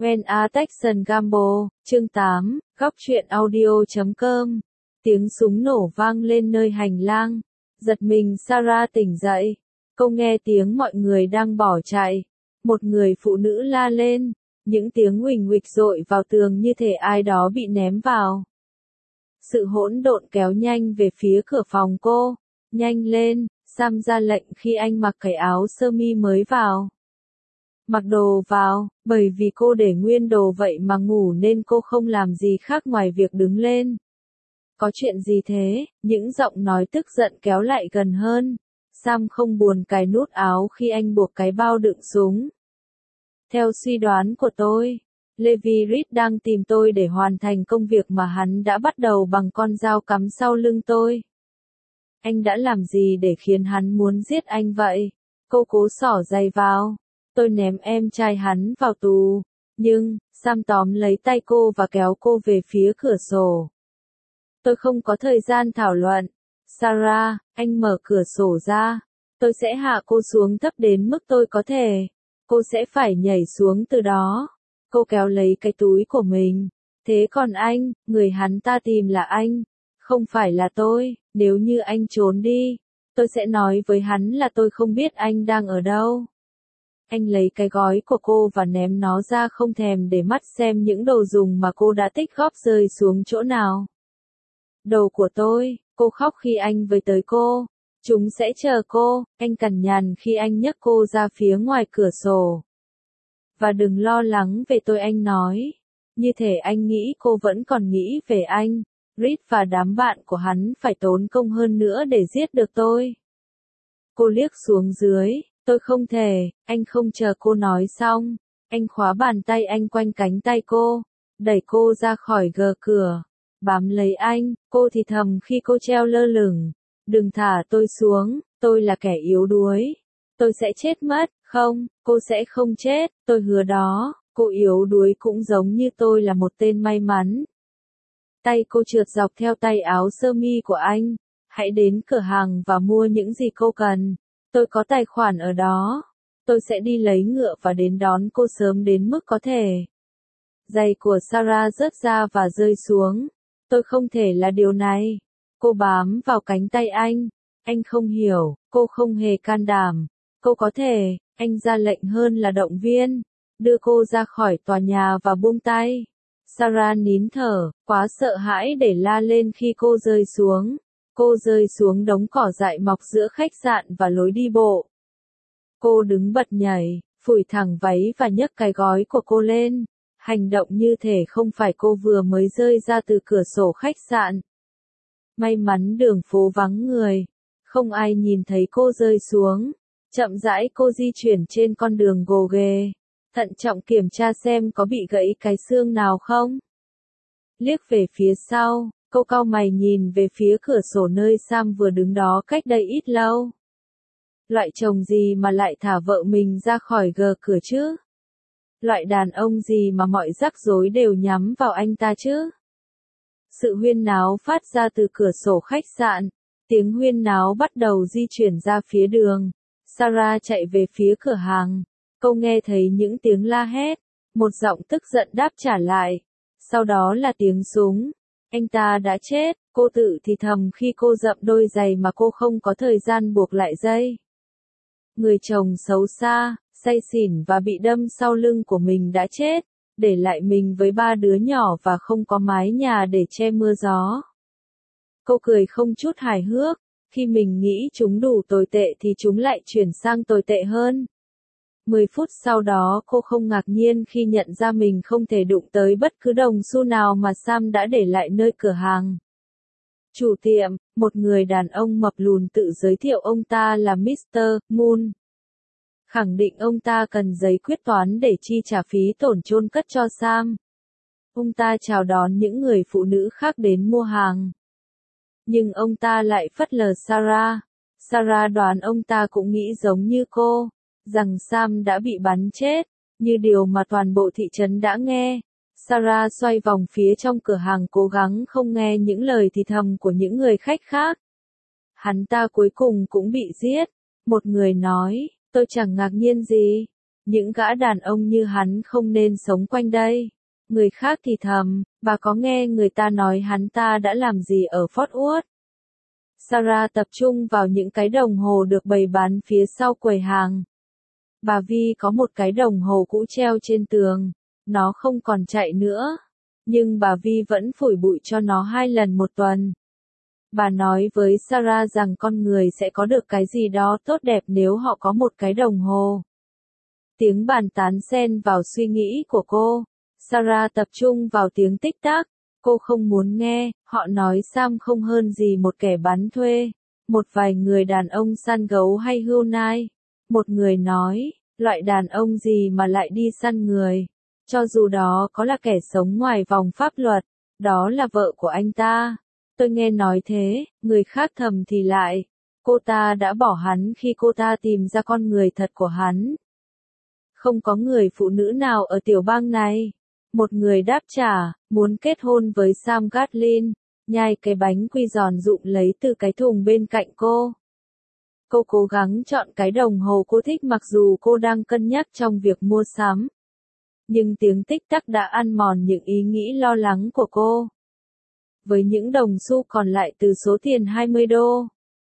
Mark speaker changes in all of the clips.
Speaker 1: When a Texan Gamble, chương 8, góc truyện audio.com. Tiếng súng nổ vang lên nơi hành lang. Giật mình Sarah tỉnh dậy. Cô nghe tiếng mọi người đang bỏ chạy. Một người phụ nữ la lên. Những tiếng huỳnh huỵch dội vào tường như thể ai đó bị ném vào. Sự hỗn độn kéo nhanh về phía cửa phòng cô. Nhanh lên, Sam ra lệnh khi anh mặc cái áo sơ mi mới vào. Mặc đồ vào, bởi vì cô để nguyên đồ vậy mà ngủ nên cô không làm gì khác ngoài việc đứng lên. Có chuyện gì thế? Những giọng nói tức giận kéo lại gần hơn. Sam không buồn cài nút áo khi anh buộc cái bao đựng súng. Theo suy đoán của tôi, Levi Reed đang tìm tôi để hoàn thành công việc mà hắn đã bắt đầu bằng con dao cắm sau lưng tôi. Anh đã làm gì để khiến hắn muốn giết anh vậy? Cô cố xỏ giày vào. Tôi ném em trai hắn vào tù. Nhưng, Sam tóm lấy tay cô và kéo cô về phía cửa sổ. Tôi không có thời gian thảo luận. Sarah, anh mở cửa sổ ra. Tôi sẽ hạ cô xuống thấp đến mức tôi có thể. Cô sẽ phải nhảy xuống từ đó. Cô kéo lấy cái túi của mình. Thế còn anh, người hắn ta tìm là anh. Không phải là tôi. Nếu như anh trốn đi, tôi sẽ nói với hắn là tôi không biết anh đang ở đâu. Anh lấy cái gói của cô và ném nó ra không thèm để mắt xem những đồ dùng mà cô đã tích góp rơi xuống chỗ nào. Đồ của tôi, cô khóc khi anh với tới cô. Chúng sẽ chờ cô, anh cằn nhằn khi anh nhấc cô ra phía ngoài cửa sổ. Và đừng lo lắng về tôi, anh nói. Như thể anh nghĩ cô vẫn còn nghĩ về anh. Reed và đám bạn của hắn phải tốn công hơn nữa để giết được tôi. Cô liếc xuống dưới. Tôi không thể, anh không chờ cô nói xong. Anh khóa bàn tay anh quanh cánh tay cô, đẩy cô ra khỏi gờ cửa, bám lấy anh, cô thì thầm khi cô treo lơ lửng. Đừng thả tôi xuống, tôi là kẻ yếu đuối. Tôi sẽ chết mất, không, cô sẽ không chết, tôi hứa đó, cô yếu đuối cũng giống như tôi là một tên may mắn. Tay cô trượt dọc theo tay áo sơ mi của anh. Hãy đến cửa hàng và mua những gì cô cần. Tôi có tài khoản ở đó. Tôi sẽ đi lấy ngựa và đến đón cô sớm đến mức có thể. Giày của Sarah rớt ra và rơi xuống. Tôi không thể là điều này. Cô bám vào cánh tay anh. Anh không hiểu, cô không hề can đảm. Cô có thể, anh ra lệnh hơn là động viên. Đưa cô ra khỏi tòa nhà và buông tay. Sarah nín thở, quá sợ hãi để la lên khi cô rơi xuống. Cô rơi xuống đống cỏ dại mọc giữa khách sạn và lối đi bộ. Cô đứng bật nhảy, phủi thẳng váy và nhấc cái gói của cô lên. Hành động như thể không phải cô vừa mới rơi ra từ cửa sổ khách sạn. May mắn đường phố vắng người. Không ai nhìn thấy cô rơi xuống. Chậm rãi cô di chuyển trên con đường gồ ghề. Thận trọng kiểm tra xem có bị gãy cái xương nào không. Liếc về phía sau. Cô cau mày nhìn về phía cửa sổ nơi Sam vừa đứng đó cách đây ít lâu. Loại chồng gì mà lại thả vợ mình ra khỏi gờ cửa chứ? Loại đàn ông gì mà mọi rắc rối đều nhắm vào anh ta chứ? Sự huyên náo phát ra từ cửa sổ khách sạn. Tiếng huyên náo bắt đầu di chuyển ra phía đường. Sarah chạy về phía cửa hàng. Cô nghe thấy những tiếng la hét. Một giọng tức giận đáp trả lại. Sau đó là tiếng súng. Anh ta đã chết, cô tự thì thầm khi cô dậm đôi giày mà cô không có thời gian buộc lại dây. Người chồng xấu xa, say xỉn và bị đâm sau lưng của mình đã chết, để lại mình với 3 đứa nhỏ và không có mái nhà để che mưa gió. Cô cười không chút hài hước, khi mình nghĩ chúng đủ tồi tệ thì chúng lại chuyển sang tồi tệ hơn. 10 phút sau đó cô không ngạc nhiên khi nhận ra mình không thể đụng tới bất cứ đồng xu nào mà Sam đã để lại nơi cửa hàng. Chủ tiệm, một người đàn ông mập lùn tự giới thiệu ông ta là Mr. Moon. Khẳng định ông ta cần giấy quyết toán để chi trả phí tổn chôn cất cho Sam. Ông ta chào đón những người phụ nữ khác đến mua hàng. Nhưng ông ta lại phớt lờ Sarah. Sarah đoán ông ta cũng nghĩ giống như cô. Rằng Sam đã bị bắn chết, như điều mà toàn bộ thị trấn đã nghe. Sarah xoay vòng phía trong cửa hàng cố gắng không nghe những lời thì thầm của những người khách khác. Hắn ta cuối cùng cũng bị giết. Một người nói, tôi chẳng ngạc nhiên gì. Những gã đàn ông như hắn không nên sống quanh đây. Người khác thì thầm, bà có nghe người ta nói hắn ta đã làm gì ở Fort Worth? Sarah tập trung vào những cái đồng hồ được bày bán phía sau quầy hàng. Bà Vi có một cái đồng hồ cũ treo trên tường. Nó không còn chạy nữa. Nhưng bà Vi vẫn phủi bụi cho nó 2 lần một tuần. Bà nói với Sarah rằng con người sẽ có được cái gì đó tốt đẹp nếu họ có một cái đồng hồ. Tiếng bàn tán xen vào suy nghĩ của cô. Sarah tập trung vào tiếng tích tắc. Cô không muốn nghe, họ nói Sam không hơn gì một kẻ bán thuê. Một vài người đàn ông săn gấu hay hươu nai. Một người nói, loại đàn ông gì mà lại đi săn người. Cho dù đó có là kẻ sống ngoài vòng pháp luật, đó là vợ của anh ta. Tôi nghe nói thế, người khác thầm thì lại. Cô ta đã bỏ hắn khi cô ta tìm ra con người thật của hắn. Không có người phụ nữ nào ở tiểu bang này. Một người đáp trả, muốn kết hôn với Sam Gatlin, nhai cái bánh quy giòn rụm lấy từ cái thùng bên cạnh cô. Cô cố gắng chọn cái đồng hồ cô thích mặc dù cô đang cân nhắc trong việc mua sắm. Nhưng tiếng tích tắc đã ăn mòn những ý nghĩ lo lắng của cô. Với những đồng xu còn lại từ số tiền 20 đô,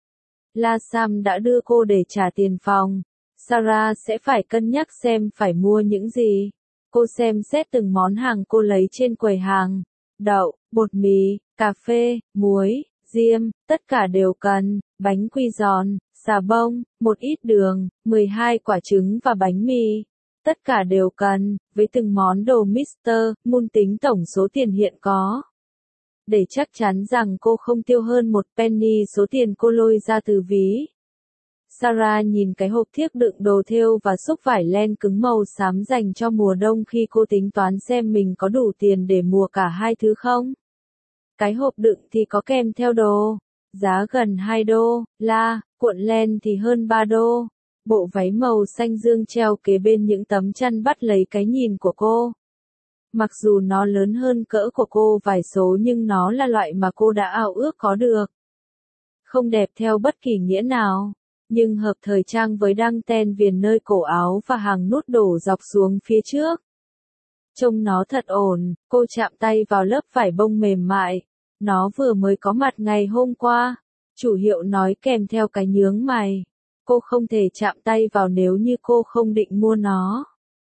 Speaker 1: La Sam đã đưa cô để trả tiền phòng. Sarah sẽ phải cân nhắc xem phải mua những gì. Cô xem xét từng món hàng cô lấy trên quầy hàng. Đậu, bột mì, cà phê, muối, diêm, tất cả đều cần, bánh quy giòn, xà bông, một ít đường, 12 quả trứng và bánh mì. Tất cả đều cần, với từng món đồ Mr. Moon tính tổng số tiền hiện có. Để chắc chắn rằng cô không tiêu hơn một penny số tiền cô lôi ra từ ví. Sarah nhìn cái hộp thiếc đựng đồ thêu và xúc vải len cứng màu xám dành cho mùa đông khi cô tính toán xem mình có đủ tiền để mua cả hai thứ không. Cái hộp đựng thì có kèm theo đồ, giá gần 2 đô, cuộn len thì hơn 3 đô. Bộ váy màu xanh dương treo kế bên những tấm chăn bắt lấy cái nhìn của cô. Mặc dù nó lớn hơn cỡ của cô vài số nhưng nó là loại mà cô đã ao ước có được. Không đẹp theo bất kỳ nghĩa nào, nhưng hợp thời trang với đăng ten viền nơi cổ áo và hàng nút đổ dọc xuống phía trước. Trông nó thật ổn, cô chạm tay vào lớp vải bông mềm mại. Nó vừa mới có mặt ngày hôm qua. Chủ hiệu nói kèm theo cái nhướng mày. Cô không thể chạm tay vào nếu như cô không định mua nó.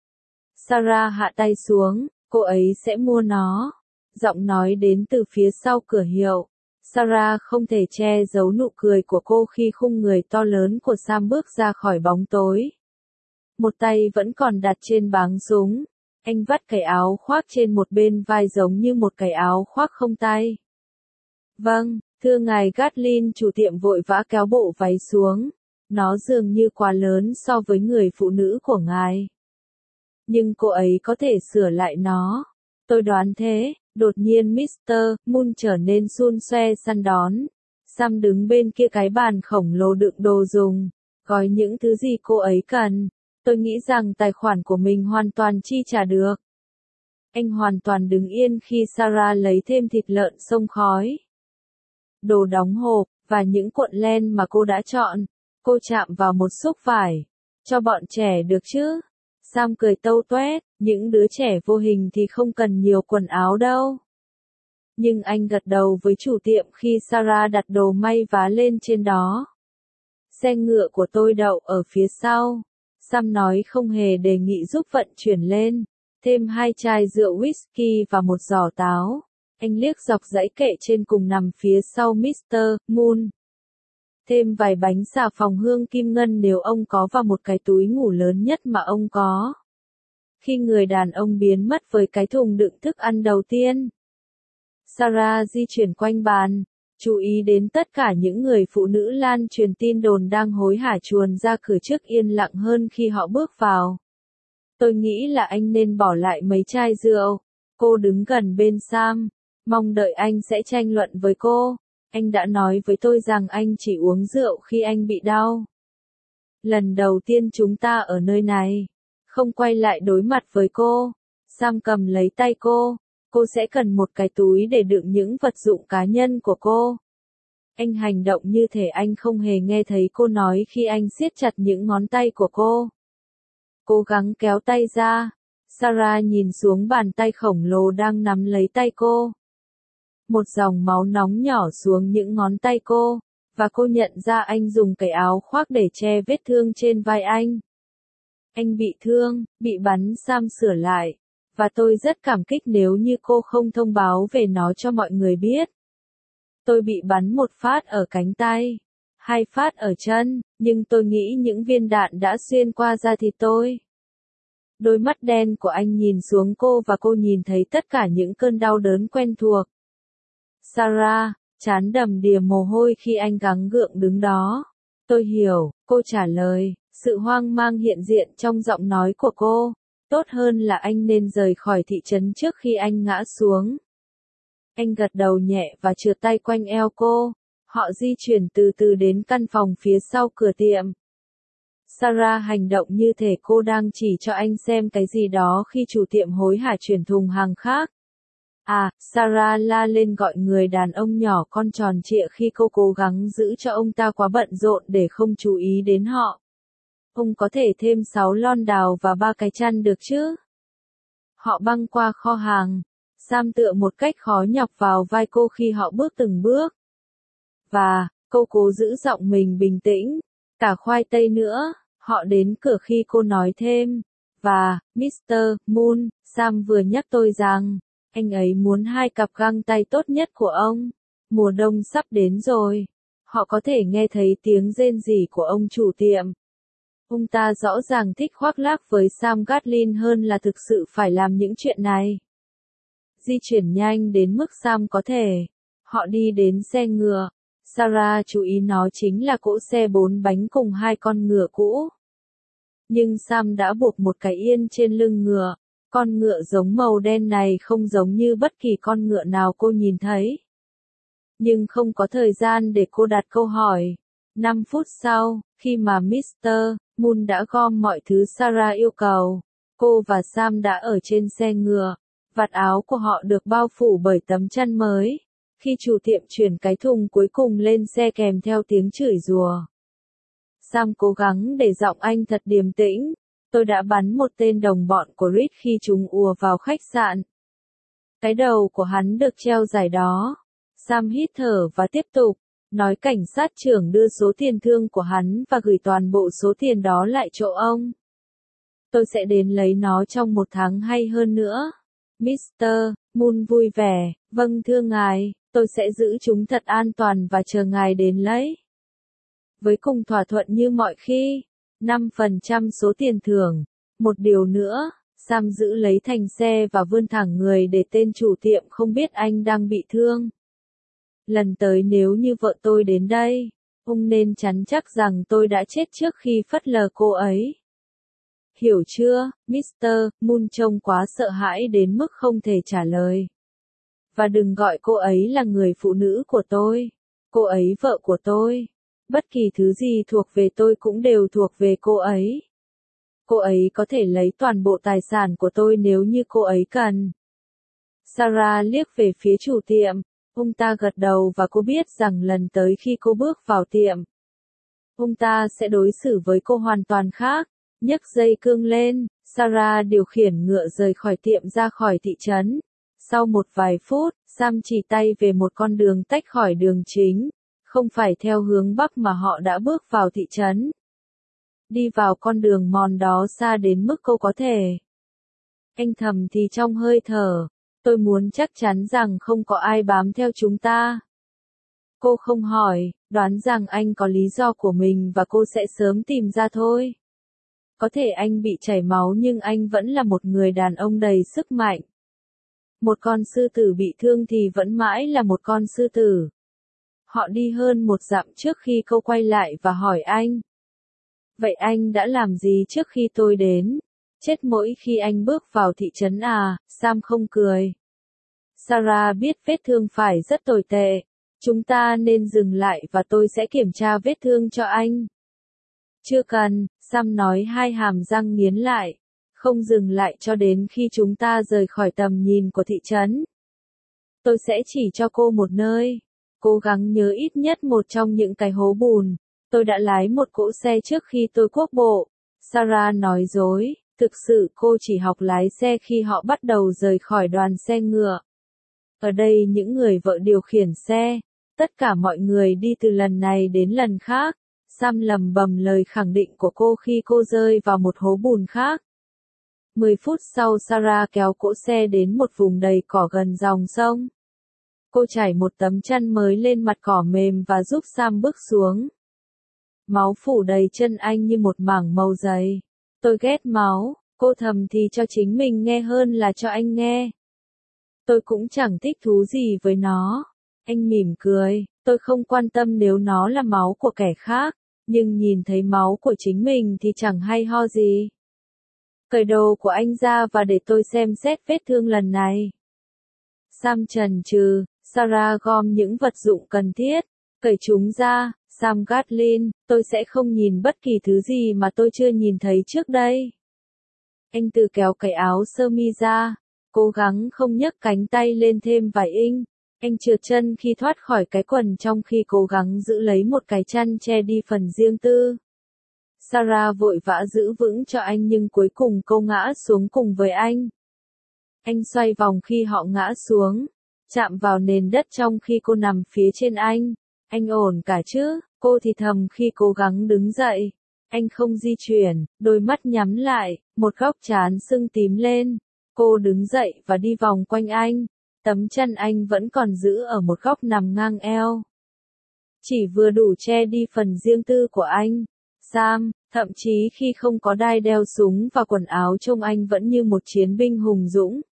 Speaker 1: Sarah hạ tay xuống, cô ấy sẽ mua nó. Giọng nói đến từ phía sau cửa hiệu. Sarah không thể che giấu nụ cười của cô khi khung người to lớn của Sam bước ra khỏi bóng tối. Một tay vẫn còn đặt trên báng súng. Anh vắt cái áo khoác trên một bên vai giống như một cái áo khoác không tay. Vâng, thưa ngài Gatlin, chủ tiệm vội vã kéo bộ váy xuống. Nó dường như quá lớn so với người phụ nữ của ngài. Nhưng cô ấy có thể sửa lại nó. Tôi đoán thế. Đột nhiên Mr. Moon trở nên xun xoe săn đón. Sam đứng bên kia cái bàn khổng lồ đựng đồ dùng. Gói những thứ gì cô ấy cần. Tôi nghĩ rằng tài khoản của mình hoàn toàn chi trả được. Anh hoàn toàn đứng yên khi Sarah lấy thêm thịt lợn xông khói. Đồ đóng hộp, và những cuộn len mà cô đã chọn. Cô chạm vào một xúc vải. Cho bọn trẻ được chứ? Sam cười tâu toét, những đứa trẻ vô hình thì không cần nhiều quần áo đâu. Nhưng anh gật đầu với chủ tiệm khi Sarah đặt đồ may vá lên trên đó. Xe ngựa của tôi đậu ở phía sau. Sam nói không hề đề nghị giúp vận chuyển lên. Thêm 2 chai rượu whisky và một giỏ táo. Anh liếc dọc dãy kệ trên cùng nằm phía sau Mr. Moon. Thêm vài bánh xà phòng hương kim ngân nếu ông có và một cái túi ngủ lớn nhất mà ông có. Khi người đàn ông biến mất với cái thùng đựng thức ăn đầu tiên, Sarah di chuyển quanh bàn, chú ý đến tất cả những người phụ nữ lan truyền tin đồn đang hối hả chuồn ra cửa trước yên lặng hơn khi họ bước vào. Tôi nghĩ là anh nên bỏ lại mấy chai rượu. Cô đứng gần bên Sam, mong đợi anh sẽ tranh luận với cô. Anh đã nói với tôi rằng anh chỉ uống rượu khi anh bị đau. Lần đầu tiên chúng ta ở nơi này. Không quay lại đối mặt với cô. Sam cầm lấy tay cô. Cô sẽ cần một cái túi để đựng những vật dụng cá nhân của cô. Anh hành động như thể anh không hề nghe thấy cô nói khi anh siết chặt những ngón tay của cô. cố gắng kéo tay ra. Sarah nhìn xuống bàn tay khổng lồ đang nắm lấy tay cô. Một dòng máu nóng nhỏ xuống những ngón tay cô, và cô nhận ra anh dùng cái áo khoác để che vết thương trên vai anh. Anh bị thương, bị bắn, Sam sửa lại. Và tôi rất cảm kích nếu như cô không thông báo về nó cho mọi người biết. Tôi bị bắn một phát ở cánh tay, 2 phát ở chân, nhưng tôi nghĩ những viên đạn đã xuyên qua da thịt tôi. Đôi mắt đen của anh nhìn xuống cô và cô nhìn thấy tất cả những cơn đau đớn quen thuộc. Sarah, trán đầm đìa mồ hôi khi anh gắng gượng đứng đó. Tôi hiểu, cô trả lời, sự hoang mang hiện diện trong giọng nói của cô. Tốt hơn là anh nên rời khỏi thị trấn trước khi anh ngã xuống. Anh gật đầu nhẹ và trượt tay quanh eo cô. Họ di chuyển từ từ đến căn phòng phía sau cửa tiệm. Sarah hành động như thể cô đang chỉ cho anh xem cái gì đó khi chủ tiệm hối hả chuyển thùng hàng khác. À, Sarah la lên gọi người đàn ông nhỏ con tròn trịa khi cô cố gắng giữ cho ông ta quá bận rộn để không chú ý đến họ. Ông có thể thêm 6 lon đào và 3 cái chăn được chứ? Họ băng qua kho hàng. Sam tựa một cách khó nhọc vào vai cô khi họ bước từng bước. Và, cô cố giữ giọng mình bình tĩnh. Cả khoai tây nữa. Họ đến cửa khi cô nói thêm. Và, Mr. Moon, Sam vừa nhắc tôi rằng, anh ấy muốn 2 cặp găng tay tốt nhất của ông. Mùa đông sắp đến rồi. Họ có thể nghe thấy tiếng rên rỉ của ông chủ tiệm. Ông ta rõ ràng thích khoác lác với Sam Gatlin hơn là thực sự phải làm những chuyện này. Di chuyển nhanh đến mức Sam có thể. Họ đi đến xe ngựa. Sarah chú ý nó chính là cỗ xe 4 bánh cùng 2 con ngựa cũ. Nhưng Sam đã buộc một cái yên trên lưng ngựa. Con ngựa giống màu đen này không giống như bất kỳ con ngựa nào cô nhìn thấy. Nhưng không có thời gian để cô đặt câu hỏi. 5 phút sau, khi mà Mr. Moon đã gom mọi thứ Sarah yêu cầu, cô và Sam đã ở trên xe ngựa. Vạt áo của họ được bao phủ bởi tấm chăn mới. Khi chủ tiệm chuyển cái thùng cuối cùng lên xe kèm theo tiếng chửi rủa. Sam cố gắng để giọng anh thật điềm tĩnh. Tôi đã bắn một tên đồng bọn của Reed khi chúng ùa vào khách sạn. Cái đầu của hắn được treo giải đó. Sam hít thở và tiếp tục. Nói cảnh sát trưởng đưa số tiền thương của hắn và gửi toàn bộ số tiền đó lại chỗ ông. Tôi sẽ đến lấy nó trong 1 tháng hay hơn nữa. Mr. Moon vui vẻ, vâng thưa ngài, tôi sẽ giữ chúng thật an toàn và chờ ngài đến lấy. Với cùng thỏa thuận như mọi khi, 5% số tiền thưởng. Một điều nữa, Sam giữ lấy thành xe và vươn thẳng người để tên chủ tiệm không biết anh đang bị thương. Lần tới nếu như vợ tôi đến đây, ông nên chắn chắc rằng tôi đã chết trước khi phớt lờ cô ấy. Hiểu chưa, Mr. Moon trông quá sợ hãi đến mức không thể trả lời. Và đừng gọi cô ấy là người phụ nữ của tôi. Cô ấy vợ của tôi. Bất kỳ thứ gì thuộc về tôi cũng đều thuộc về cô ấy. Cô ấy có thể lấy toàn bộ tài sản của tôi nếu như cô ấy cần. Sarah liếc về phía chủ tiệm. Ông ta gật đầu và cô biết rằng lần tới khi cô bước vào tiệm, ông ta sẽ đối xử với cô hoàn toàn khác. Nhấc dây cương lên, Sarah điều khiển ngựa rời khỏi tiệm ra khỏi thị trấn. Sau một vài phút, Sam chỉ tay về một con đường tách khỏi đường chính, không phải theo hướng bắc mà họ đã bước vào thị trấn. Đi vào con đường mòn đó xa đến mức cô có thể. Anh thầm thì trong hơi thở. Tôi muốn chắc chắn rằng không có ai bám theo chúng ta. Cô không hỏi, đoán rằng anh có lý do của mình và cô sẽ sớm tìm ra thôi. Có thể anh bị chảy máu nhưng anh vẫn là một người đàn ông đầy sức mạnh. Một con sư tử bị thương thì vẫn mãi là một con sư tử. Họ đi hơn 1 dặm trước khi cô quay lại và hỏi anh. Vậy anh đã làm gì trước khi tôi đến? Chết mỗi khi anh bước vào thị trấn à, Sam không cười. Sarah biết vết thương phải rất tồi tệ. Chúng ta nên dừng lại và tôi sẽ kiểm tra vết thương cho anh. Chưa cần, Sam nói, 2 hàm răng nghiến lại. Không dừng lại cho đến khi chúng ta rời khỏi tầm nhìn của thị trấn. Tôi sẽ chỉ cho cô một nơi. Cố gắng nhớ ít nhất một trong những cái hố bùn. Tôi đã lái một cỗ xe trước khi tôi quốc bộ. Sarah nói dối, thực sự cô chỉ học lái xe khi họ bắt đầu rời khỏi đoàn xe ngựa. Ở đây những người vợ điều khiển xe, tất cả mọi người đi từ lần này đến lần khác. Sam lầm bầm lời khẳng định của cô khi cô rơi vào một hố bùn khác. 10 phút sau Sarah kéo cỗ xe đến một vùng đầy cỏ gần dòng sông. Cô trải một tấm chăn mới lên mặt cỏ mềm và giúp Sam bước xuống. Máu phủ đầy chân anh như một mảng màu dày. Tôi ghét máu, cô thầm thì cho chính mình nghe hơn là cho anh nghe. Tôi cũng chẳng thích thú gì với nó. Anh mỉm cười, tôi không quan tâm nếu nó là máu của kẻ khác, nhưng nhìn thấy máu của chính mình thì chẳng hay ho gì. Cởi đồ của anh ra và để tôi xem xét vết thương lần này. Sam chần chừ, Sarah gom những vật dụng cần thiết, cởi chúng ra. Sam Gatlin, tôi sẽ không nhìn bất kỳ thứ gì mà tôi chưa nhìn thấy trước đây. Anh tự kéo cái áo sơ mi ra, cố gắng không nhấc cánh tay lên thêm vài inch. Anh trượt chân khi thoát khỏi cái quần trong khi cố gắng giữ lấy một cái chăn che đi phần riêng tư. Sarah vội vã giữ vững cho anh nhưng cuối cùng cô ngã xuống cùng với anh. Anh xoay vòng khi họ ngã xuống, chạm vào nền đất trong khi cô nằm phía trên anh. Anh ổn cả chứ? Cô thì thầm khi cố gắng đứng dậy. Anh không di chuyển, đôi mắt nhắm lại, một góc trán sưng tím lên. Cô đứng dậy và đi vòng quanh anh. Tấm chăn anh vẫn còn giữ ở một góc nằm ngang eo. Chỉ vừa đủ che đi phần riêng tư của anh. Sam, thậm chí khi không có đai đeo súng và quần áo trông anh vẫn như một chiến binh hùng dũng.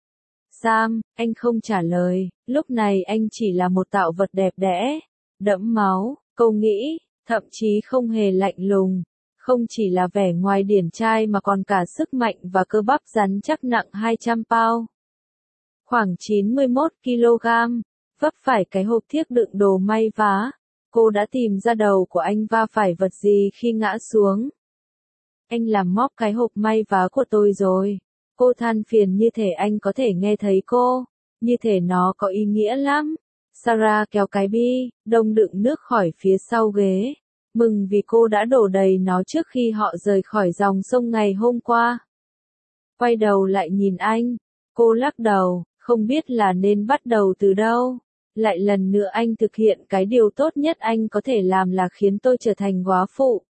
Speaker 1: Sam, anh không trả lời, lúc này anh chỉ là một tạo vật đẹp đẽ, đẫm máu, cô nghĩ, thậm chí không hề lạnh lùng. Không chỉ là vẻ ngoài điển trai mà còn cả sức mạnh và cơ bắp rắn chắc nặng 200 pound. Khoảng 91 kg, vấp phải cái hộp thiếc đựng đồ may vá. Cô đã tìm ra đầu của anh va phải vật gì khi ngã xuống. Anh làm móc cái hộp may vá của tôi rồi. Cô than phiền như thể anh có thể nghe thấy cô. Như thể nó có ý nghĩa lắm. Sarah kéo cái bi, đông đựng nước khỏi phía sau ghế. Mừng vì cô đã đổ đầy nó trước khi họ rời khỏi dòng sông ngày hôm qua. Quay đầu lại nhìn anh. Cô lắc đầu, không biết là nên bắt đầu từ đâu. Lại lần nữa anh thực hiện cái điều tốt nhất anh có thể làm là khiến tôi trở thành góa phụ.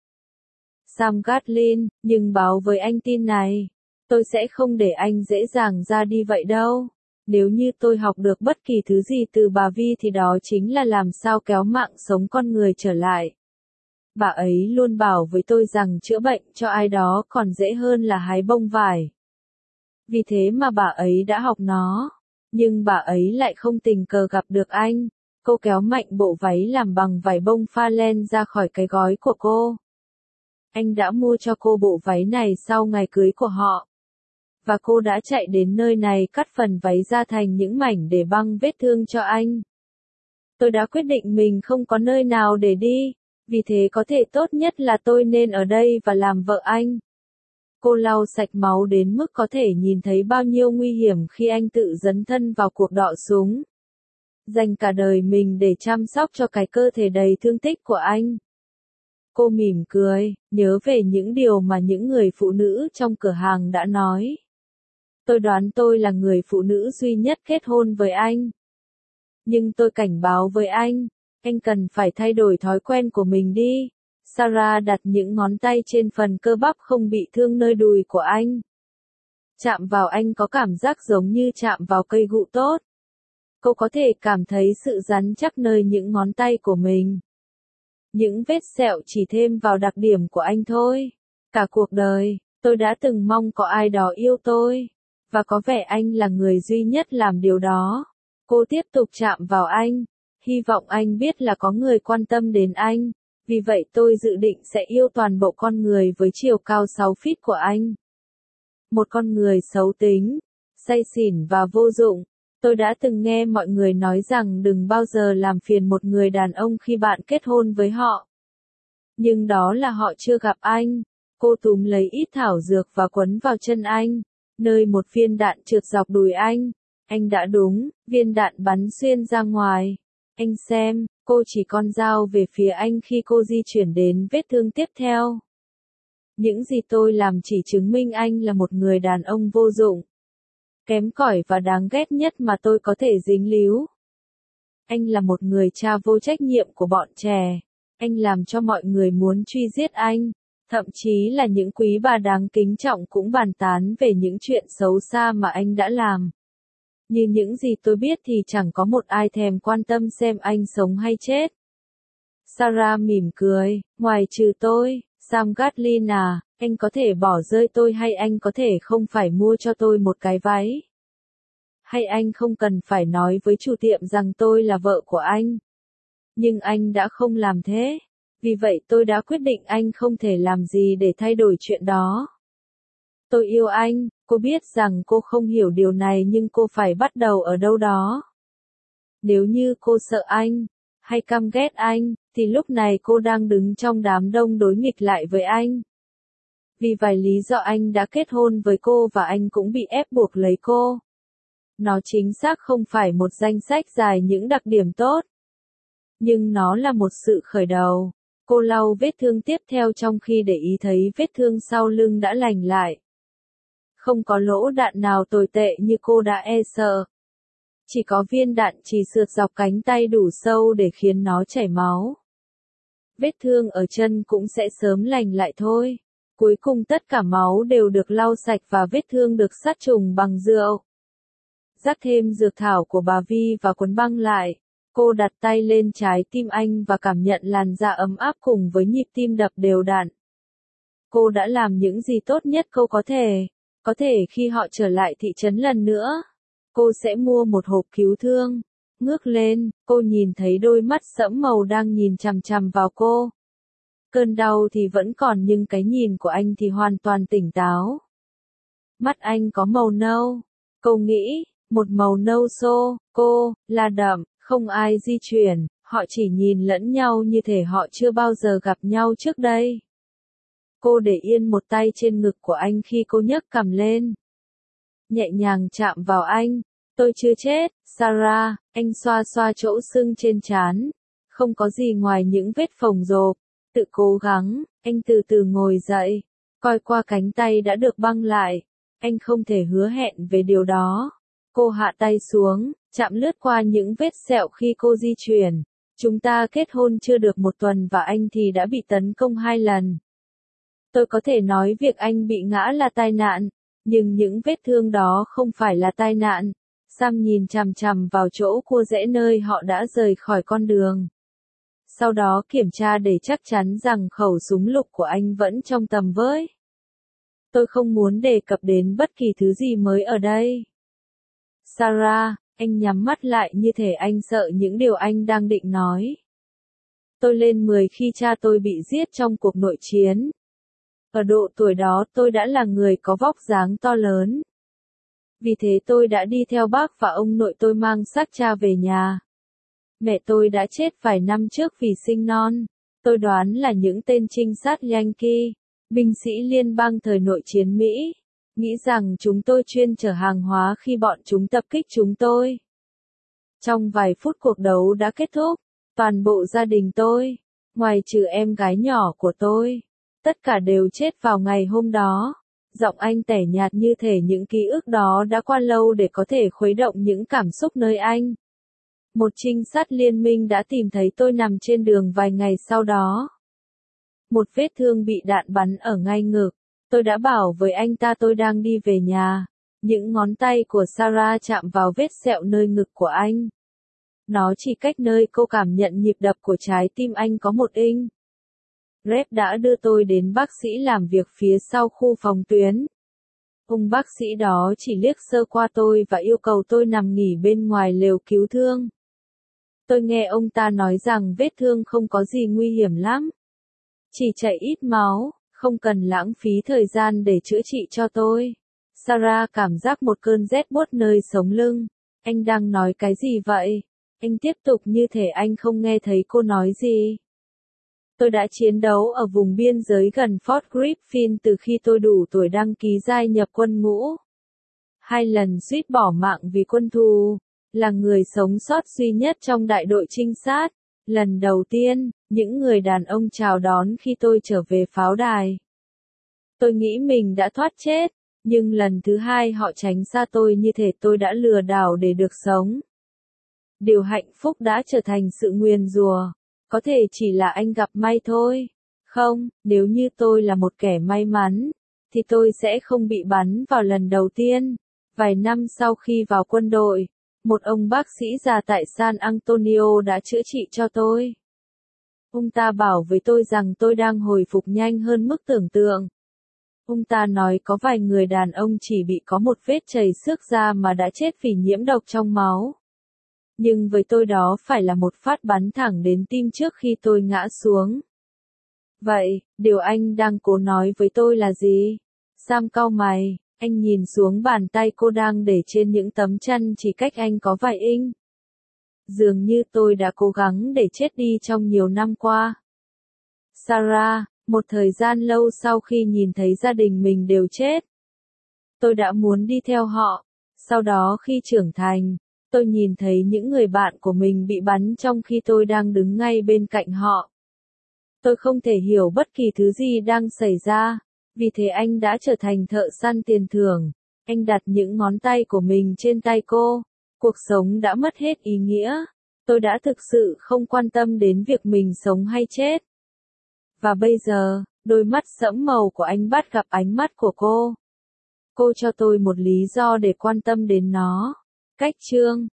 Speaker 1: Sam Gatlin, nhưng báo với anh tin này. Tôi sẽ không để anh dễ dàng ra đi vậy đâu. Nếu như tôi học được bất kỳ thứ gì từ bà Vi thì đó chính là làm sao kéo mạng sống con người trở lại. Bà ấy luôn bảo với tôi rằng chữa bệnh cho ai đó còn dễ hơn là hái bông vải. Vì thế mà bà ấy đã học nó. Nhưng bà ấy lại không tình cờ gặp được anh. Cô kéo mạnh bộ váy làm bằng vải bông pha len ra khỏi cái gói của cô. Anh đã mua cho cô bộ váy này sau ngày cưới của họ. Và cô đã chạy đến nơi này cắt phần váy ra thành những mảnh để băng vết thương cho anh. Tôi đã quyết định mình không có nơi nào để đi. Vì thế có thể tốt nhất là tôi nên ở đây và làm vợ anh. Cô lau sạch máu đến mức có thể nhìn thấy bao nhiêu nguy hiểm khi anh tự dấn thân vào cuộc đọ súng. Dành cả đời mình để chăm sóc cho cái cơ thể đầy thương tích của anh. Cô mỉm cười, nhớ về những điều mà những người phụ nữ trong cửa hàng đã nói. Tôi đoán tôi là người phụ nữ duy nhất kết hôn với anh. Nhưng tôi cảnh báo với anh cần phải thay đổi thói quen của mình đi. Sarah đặt những ngón tay trên phần cơ bắp không bị thương nơi đùi của anh. Chạm vào anh có cảm giác giống như chạm vào cây gụ tốt. Cô có thể cảm thấy sự rắn chắc nơi những ngón tay của mình. Những vết sẹo chỉ thêm vào đặc điểm của anh thôi. Cả cuộc đời, tôi đã từng mong có ai đó yêu tôi. Và có vẻ anh là người duy nhất làm điều đó. Cô tiếp tục chạm vào anh. Hy vọng anh biết là có người quan tâm đến anh. Vì vậy tôi dự định sẽ yêu toàn bộ con người với chiều cao 6 feet của anh. Một con người xấu tính, say xỉn và vô dụng. Tôi đã từng nghe mọi người nói rằng đừng bao giờ làm phiền một người đàn ông khi bạn kết hôn với họ. Nhưng đó là họ chưa gặp anh. Cô túm lấy ít thảo dược và quấn vào chân anh, nơi một viên đạn trượt dọc đùi anh. Anh đã đúng, viên đạn bắn xuyên ra ngoài. Anh xem, cô chỉ con dao về phía anh khi cô di chuyển đến vết thương tiếp theo. Những gì tôi làm chỉ chứng minh anh là một người đàn ông vô dụng, kém cỏi và đáng ghét nhất mà tôi có thể dính líu. Anh là một người cha vô trách nhiệm của bọn trẻ. Anh làm cho mọi người muốn truy giết anh. Thậm chí là những quý bà đáng kính trọng cũng bàn tán về những chuyện xấu xa mà anh đã làm. Như những gì tôi biết thì chẳng có một ai thèm quan tâm xem anh sống hay chết. Sarah mỉm cười, ngoài trừ tôi, Sam Gatlin à, anh có thể bỏ rơi tôi hay anh có thể không phải mua cho tôi một cái váy. Hay anh không cần phải nói với chủ tiệm rằng tôi là vợ của anh. Nhưng anh đã không làm thế. Vì vậy tôi đã quyết định anh không thể làm gì để thay đổi chuyện đó. Tôi yêu anh, cô biết rằng cô không hiểu điều này nhưng cô phải bắt đầu ở đâu đó. Nếu như cô sợ anh, hay căm ghét anh, thì lúc này cô đang đứng trong đám đông đối nghịch lại với anh. Vì vài lý do anh đã kết hôn với cô và anh cũng bị ép buộc lấy cô. Nó chính xác không phải một danh sách dài những đặc điểm tốt. Nhưng nó là một sự khởi đầu. Cô lau vết thương tiếp theo trong khi để ý thấy vết thương sau lưng đã lành lại. Không có lỗ đạn nào tồi tệ như cô đã e sợ. Chỉ có viên đạn chỉ sượt dọc cánh tay đủ sâu để khiến nó chảy máu. Vết thương ở chân cũng sẽ sớm lành lại thôi. Cuối cùng tất cả máu đều được lau sạch và vết thương được sát trùng bằng rượu. Rắc thêm dược thảo của bà Vi và quấn băng lại. Cô đặt tay lên trái tim anh và cảm nhận làn da ấm áp cùng với nhịp tim đập đều đặn. Cô đã làm những gì tốt nhất cô có thể. Có thể khi họ trở lại thị trấn lần nữa, cô sẽ mua một hộp cứu thương. Ngước lên, cô nhìn thấy đôi mắt sẫm màu đang nhìn chằm chằm vào cô. Cơn đau thì vẫn còn nhưng cái nhìn của anh thì hoàn toàn tỉnh táo. Mắt anh có màu nâu. Cô nghĩ, một màu nâu xô, cô, là đậm, không ai di chuyển, họ chỉ nhìn lẫn nhau như thể họ chưa bao giờ gặp nhau trước đây. Cô để yên một tay trên ngực của anh khi cô nhấc cằm lên. Nhẹ nhàng chạm vào anh. Tôi chưa chết, Sarah, anh xoa xoa chỗ sưng trên trán. Không có gì ngoài những vết phồng rộp. Tự cố gắng, anh từ từ ngồi dậy. Coi qua cánh tay đã được băng lại. Anh không thể hứa hẹn về điều đó. Cô hạ tay xuống, chạm lướt qua những vết sẹo khi cô di chuyển. Chúng ta kết hôn chưa được một tuần và anh thì đã bị tấn công 2 lần. Tôi có thể nói việc anh bị ngã là tai nạn, nhưng những vết thương đó không phải là tai nạn. Sam nhìn chằm chằm vào chỗ cua rẽ nơi họ đã rời khỏi con đường. Sau đó kiểm tra để chắc chắn rằng khẩu súng lục của anh vẫn trong tầm với. Tôi không muốn đề cập đến bất kỳ thứ gì mới ở đây. Sarah, anh nhắm mắt lại như thể anh sợ những điều anh đang định nói. Tôi lên 10 khi cha tôi bị giết trong cuộc nội chiến. Ở độ tuổi đó tôi đã là người có vóc dáng to lớn. Vì thế tôi đã đi theo bác và ông nội tôi mang xác cha về nhà. Mẹ tôi đã chết vài năm trước vì sinh non. Tôi đoán là những tên trinh sát Yankee, binh sĩ liên bang thời nội chiến Mỹ, nghĩ rằng chúng tôi chuyên chở hàng hóa khi bọn chúng tập kích chúng tôi. Trong vài phút cuộc đấu đã kết thúc, toàn bộ gia đình tôi, ngoài trừ em gái nhỏ của tôi, tất cả đều chết vào ngày hôm đó. Giọng anh tẻ nhạt như thể những ký ức đó đã qua lâu để có thể khuấy động những cảm xúc nơi anh. Một trinh sát liên minh đã tìm thấy tôi nằm trên đường vài ngày sau đó. Một vết thương bị đạn bắn ở ngay ngực. Tôi đã bảo với anh ta tôi đang đi về nhà. Những ngón tay của Sarah chạm vào vết sẹo nơi ngực của anh. Nó chỉ cách nơi cô cảm nhận nhịp đập của trái tim anh có 1 inch. Rep đã đưa tôi đến bác sĩ làm việc phía sau khu phòng tuyến. Ông bác sĩ đó chỉ liếc sơ qua tôi và yêu cầu tôi nằm nghỉ bên ngoài lều cứu thương. Tôi nghe ông ta nói rằng vết thương không có gì nguy hiểm lắm. Chỉ chảy ít máu, không cần lãng phí thời gian để chữa trị cho tôi. Sarah cảm giác một cơn rét buốt nơi sống lưng. Anh đang nói cái gì vậy? Anh tiếp tục như thể anh không nghe thấy cô nói gì. Tôi đã chiến đấu ở vùng biên giới gần Fort Griffin từ khi tôi đủ tuổi đăng ký gia nhập quân ngũ. 2 lần suýt bỏ mạng vì quân thù. Là người sống sót duy nhất trong đại đội trinh sát. Lần đầu tiên, những người đàn ông chào đón khi tôi trở về pháo đài. Tôi nghĩ mình đã thoát chết, nhưng lần thứ hai họ tránh xa tôi như thể tôi đã lừa đảo để được sống. Điều hạnh phúc đã trở thành sự nguyền rủa. Có thể chỉ là anh gặp may thôi. Không, nếu như tôi là một kẻ may mắn, thì tôi sẽ không bị bắn vào lần đầu tiên. Vài năm sau khi vào quân đội, một ông bác sĩ già tại San Antonio đã chữa trị cho tôi. Ông ta bảo với tôi rằng tôi đang hồi phục nhanh hơn mức tưởng tượng. Ông ta nói có vài người đàn ông chỉ bị có một vết chảy xước da mà đã chết vì nhiễm độc trong máu. Nhưng với tôi đó phải là một phát bắn thẳng đến tim trước khi tôi ngã xuống. Vậy, điều anh đang cố nói với tôi là gì? Sam cau mày, anh nhìn xuống bàn tay cô đang để trên những tấm chăn chỉ cách anh có vài inch. Dường như tôi đã cố gắng để chết đi trong nhiều năm qua. Sarah, một thời gian lâu sau khi nhìn thấy gia đình mình đều chết, tôi đã muốn đi theo họ. Sau đó khi trưởng thành, tôi nhìn thấy những người bạn của mình bị bắn trong khi tôi đang đứng ngay bên cạnh họ. Tôi không thể hiểu bất kỳ thứ gì đang xảy ra, vì thế anh đã trở thành thợ săn tiền thưởng. Anh đặt những ngón tay của mình trên tay cô. Cuộc sống đã mất hết ý nghĩa. Tôi đã thực sự không quan tâm đến việc mình sống hay chết. Và bây giờ, đôi mắt sẫm màu của anh bắt gặp ánh mắt của cô. Cô cho tôi một lý do để quan tâm đến nó. Cách chương